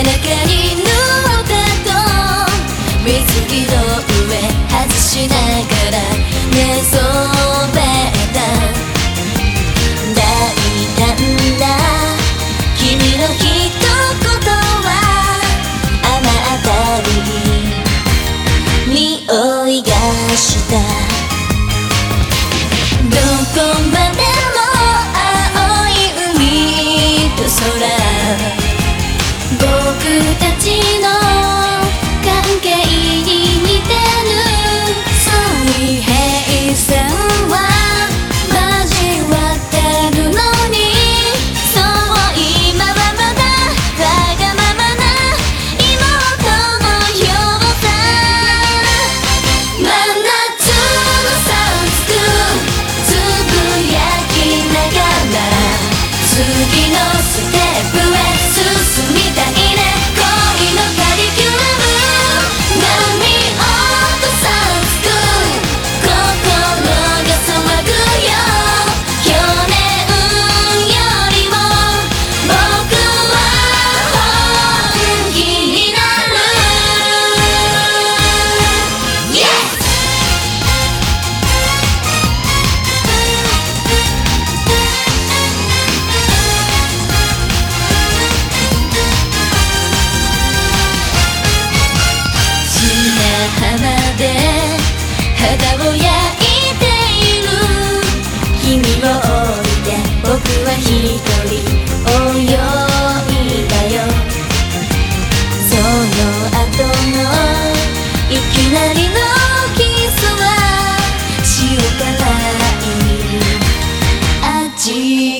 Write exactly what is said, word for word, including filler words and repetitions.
中に乗ったと水着の上外しながら寝そべった大胆な君の一言は雨当たり匂いがしたどこまでも青い海と空僕たちの関係に似てる水平線は交わってるのにそう今はまだわがままな妹のようさ真夏のサンスクつぶやきながら次のステップへ進みたいね恋のカリキュラム波音サンスク心が騒ぐよ去年よりも僕は本気になる Yes! 砂浜で肌を焼いている君を置いて僕は一人泳いだよその後のいきなりのキスは塩辛い味